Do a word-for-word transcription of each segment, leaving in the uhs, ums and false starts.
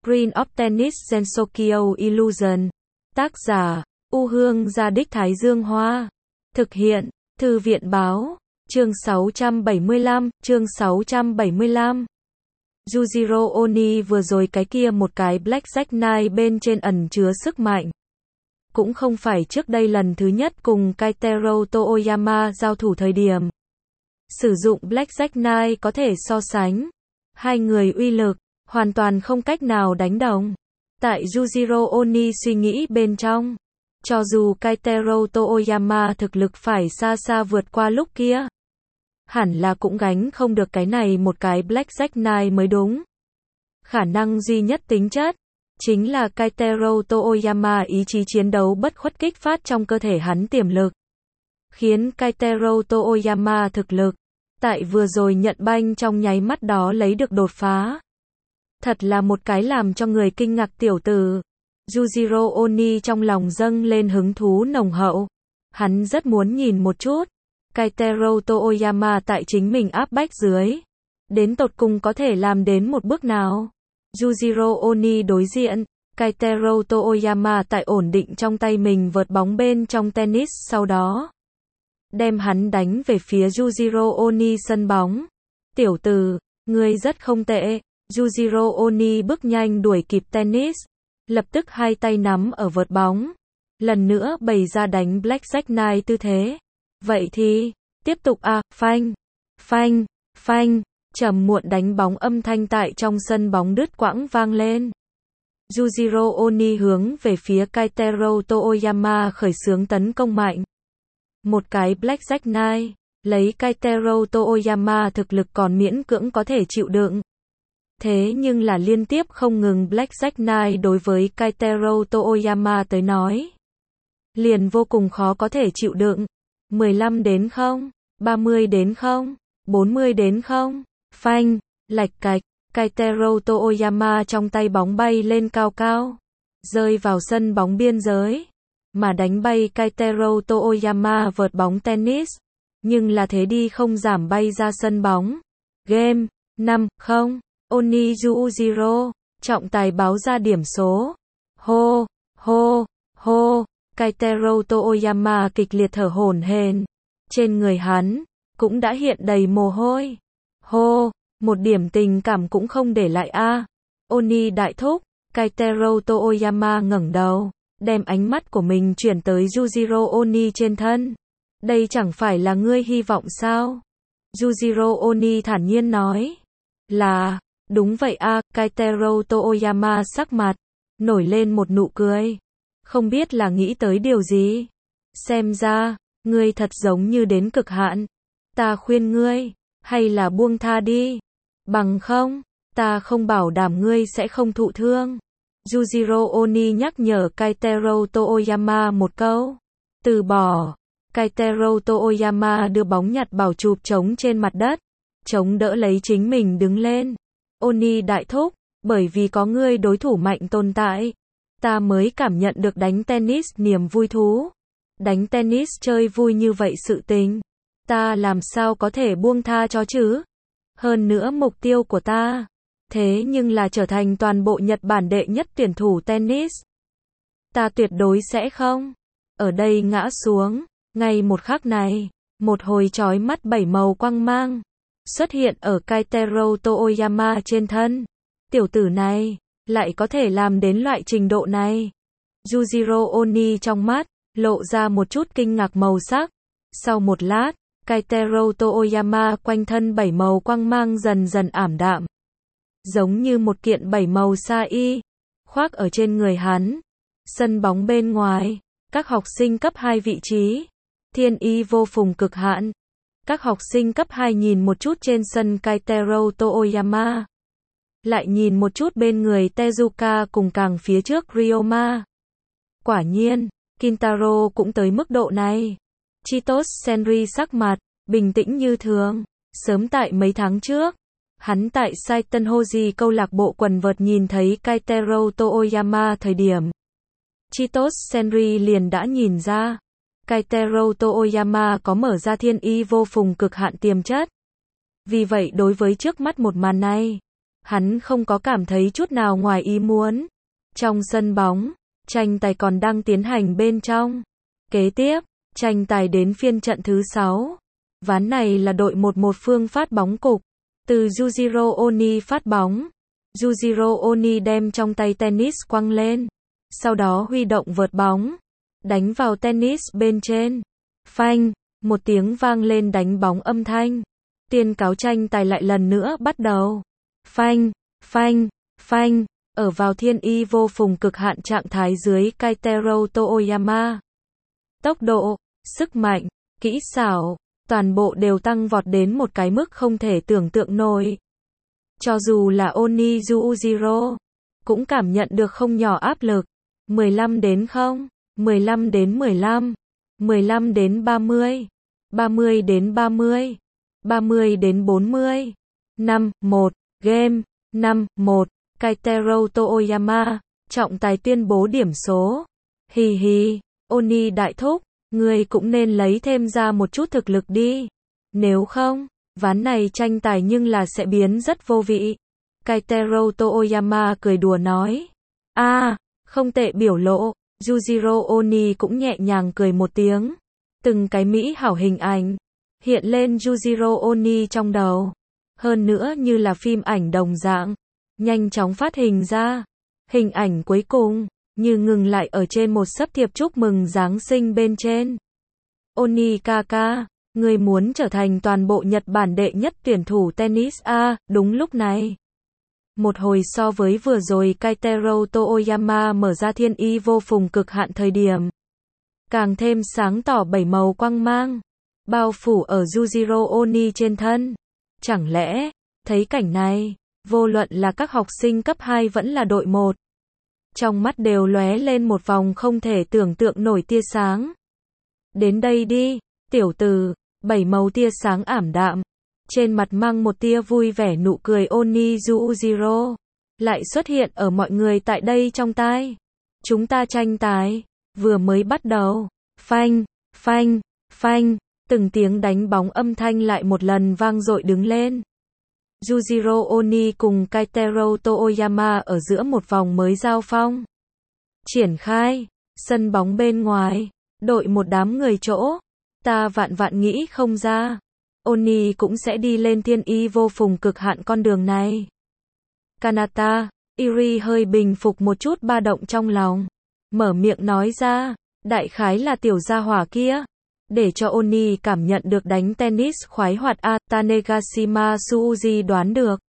Green of Tennis Gensokyo Illusion. Tác giả, U Hương Gia Đích Thái Dương Hoa. Thực hiện, Thư viện Báo. Chương sáu trăm bảy mươi lăm, chương sáu trăm bảy mươi lăm. Yujiro Oni vừa rồi cái kia một cái Blackjack Knight bên trên ẩn chứa sức mạnh. Cũng không phải trước đây lần thứ nhất cùng Keitaro Toyama giao thủ thời điểm. Sử dụng Blackjack Knight có thể so sánh. Hai người uy lực, hoàn toàn không cách nào đánh đồng. Tại Yujiro Oni suy nghĩ bên trong. Cho dù Keitaro Toyama thực lực phải xa xa vượt qua lúc kia. Hẳn là cũng gánh không được cái này một cái Blackjack Knight mới đúng. Khả năng duy nhất tính chất, chính là Keitaro Toyama ý chí chiến đấu bất khuất kích phát trong cơ thể hắn tiềm lực. Khiến Keitaro Toyama thực lực, tại vừa rồi nhận banh trong nháy mắt đó lấy được đột phá. Thật là một cái làm cho người kinh ngạc tiểu tử. Yujiro Oni trong lòng dâng lên hứng thú nồng hậu. Hắn rất muốn nhìn một chút. Keitaro Toyama tại chính mình áp bách dưới. Đến tột cùng có thể làm đến một bước nào. Yujiro Oni đối diện. Keitaro Toyama tại ổn định trong tay mình vợt bóng bên trong tennis sau đó. Đem hắn đánh về phía Yujiro Oni sân bóng. Tiểu tử, ngươi rất không tệ. Yujiro Oni bước nhanh đuổi kịp tennis. Lập tức hai tay nắm ở vợt bóng. Lần nữa bày ra đánh Blackjack Knight tư thế. Vậy thì, tiếp tục à, phanh, phanh, phanh, trầm muộn đánh bóng âm thanh tại trong sân bóng đứt quãng vang lên. Yujiro Oni hướng về phía Keitaro Toyama khởi xướng tấn công mạnh. Một cái Blackjack Knight, lấy Keitaro Toyama thực lực còn miễn cưỡng có thể chịu đựng. Thế nhưng là liên tiếp không ngừng Blackjack Knight đối với Keitaro Toyama tới nói. Liền vô cùng khó có thể chịu đựng. mười lăm đến không, ba mươi đến không, bốn mươi đến không, phanh, lạch cạch, Keitaro Toyama trong tay bóng bay lên cao cao, rơi vào sân bóng biên giới, mà đánh bay Keitaro Toyama vợt bóng tennis, nhưng là thế đi không giảm bay ra sân bóng. Game, năm không, Oni Yujiro, trọng tài báo ra điểm số. Hô, hô, hô. Keitaro Toyama kịch liệt thở hổn hển. Trên người hắn, cũng đã hiện đầy mồ hôi. Hô, một điểm tình cảm cũng không để lại a. À. Oni đại thúc, Keitaro Toyama ngẩng đầu, đem ánh mắt của mình chuyển tới Yujiro Oni trên thân. Đây chẳng phải là ngươi hy vọng sao? Yujiro Oni thản nhiên nói. Là, đúng vậy a. À. Keitaro Toyama sắc mặt, nổi lên một nụ cười. Không biết là nghĩ tới điều gì. Xem ra, ngươi thật giống như đến cực hạn. Ta khuyên ngươi, hay là buông tha đi. Bằng không, ta không bảo đảm ngươi sẽ không thụ thương. Yujiro Oni nhắc nhở Keitaro Toyama một câu. Từ bỏ. Keitaro Toyama đưa bóng nhặt bảo chụp trống trên mặt đất. Chống đỡ lấy chính mình đứng lên. Oni đại thúc, bởi vì có ngươi đối thủ mạnh tồn tại. Ta mới cảm nhận được đánh tennis niềm vui thú. Đánh tennis chơi vui như vậy sự tình. Ta làm sao có thể buông tha cho chứ? Hơn nữa mục tiêu của ta. Thế nhưng là trở thành toàn bộ Nhật Bản đệ nhất tuyển thủ tennis. Ta tuyệt đối sẽ không. Ở đây ngã xuống. Ngay một khắc này. Một hồi chói mắt bảy màu quang mang. Xuất hiện ở Keitaro Toyama trên thân. Tiểu tử này. Lại có thể làm đến loại trình độ này. Yujiro Oni trong mắt, lộ ra một chút kinh ngạc màu sắc. Sau một lát, Keitaro Toyama quanh thân bảy màu quang mang dần dần ảm đạm. Giống như một kiện bảy màu sa y, khoác ở trên người hắn. Sân bóng bên ngoài, các học sinh cấp hai vị trí. Thiên y vô phùng cực hạn. Các học sinh cấp hai nhìn một chút trên sân Keitaro Toyama. Lại nhìn một chút bên người Tezuka cùng càng phía trước Ryoma. Quả nhiên, Kintaro cũng tới mức độ này. Chitos Senri sắc mặt, bình tĩnh như thường. Sớm tại mấy tháng trước, hắn tại Saitenhoji câu lạc bộ quần vợt nhìn thấy Keitaro Toyama thời điểm. Chitos Senri liền đã nhìn ra. Keitaro Toyama có mở ra thiên y vô phùng cực hạn tiềm chất. Vì vậy đối với trước mắt một màn này, Hắn không có cảm thấy chút nào ngoài ý muốn. Trong sân bóng, tranh tài còn đang tiến hành bên trong. Kế tiếp, tranh tài đến phiên trận thứ sáu. Ván này là đội một một phương phát bóng cục. Từ Yujiro Oni phát bóng. Yujiro Oni đem trong tay tennis quăng lên. Sau đó huy động vợt bóng. Đánh vào tennis bên trên. Phanh, một tiếng vang lên đánh bóng âm thanh. Tuyên cáo tranh tài lại lần nữa bắt đầu. Phanh, phanh, phanh, ở vào thiên y vô phùng cực hạn trạng thái dưới Keitaro Toyama. Tốc độ, sức mạnh, kỹ xảo, toàn bộ đều tăng vọt đến một cái mức không thể tưởng tượng nổi. Cho dù là Oni Yujiro, cũng cảm nhận được không nhỏ áp lực. mười lăm đến không, mười lăm đến mười lăm, mười lăm đến ba mươi, ba mươi đến ba mươi, ba mươi đến bốn mươi. năm một, game, năm một, Keitaro Toyama, trọng tài tuyên bố điểm số. Hì hì, Oni đại thúc, người cũng nên lấy thêm ra một chút thực lực đi. Nếu không, ván này tranh tài nhưng là sẽ biến rất vô vị. Keitaro Toyama cười đùa nói. A, à, không tệ biểu lộ. Yujiro Oni cũng nhẹ nhàng cười một tiếng. Từng cái mỹ hảo hình ảnh hiện lên Yujiro Oni trong đầu. Hơn nữa như là phim ảnh đồng dạng, nhanh chóng phát hình ra. Hình ảnh cuối cùng, như ngừng lại ở trên một sấp thiệp chúc mừng Giáng sinh bên trên. Oni kaka, người muốn trở thành toàn bộ Nhật Bản đệ nhất tuyển thủ tennis A, đúng lúc này. Một hồi so với vừa rồi Keitaro Toyama mở ra thiên y vô phùng cực hạn thời điểm. Càng thêm sáng tỏ bảy màu quang mang, bao phủ ở Yujiro Oni trên thân. Chẳng lẽ, thấy cảnh này, vô luận là các học sinh cấp hai vẫn là đội một. Trong mắt đều lóe lên một vòng không thể tưởng tượng nổi tia sáng. Đến đây đi, tiểu tử, bảy màu tia sáng ảm đạm. Trên mặt mang một tia vui vẻ nụ cười Oni Yujiro. Lại xuất hiện ở mọi người tại đây trong tai. Chúng ta tranh tài, vừa mới bắt đầu. Phanh, phanh, phanh, từng tiếng đánh bóng âm thanh lại một lần vang dội đứng lên. Yujiro Oni cùng Keitaro Toyama ở giữa một vòng mới giao phong. Triển khai, sân bóng bên ngoài, đội một đám người chỗ. Ta vạn vạn nghĩ không ra. Oni cũng sẽ đi lên thiên y vô phùng cực hạn con đường này. Kanata, Iri hơi bình phục một chút ba động trong lòng. Mở miệng nói ra, đại khái là tiểu gia hỏa kia. Để cho Oni cảm nhận được đánh tennis khoái hoạt A, Tanegashima Suzuki đoán được.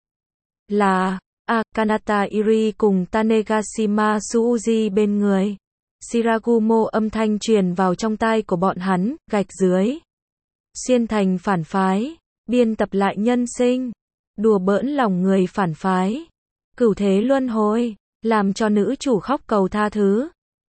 Là, A, Kanata Iri cùng Tanegashima Suzuki bên người. Shiragumo âm thanh truyền vào trong tai của bọn hắn, gạch dưới. Xuyên thành phản phái, biên tập lại nhân sinh. Đùa bỡn lòng người phản phái. Cửu thế luân hồi, làm cho nữ chủ khóc cầu tha thứ.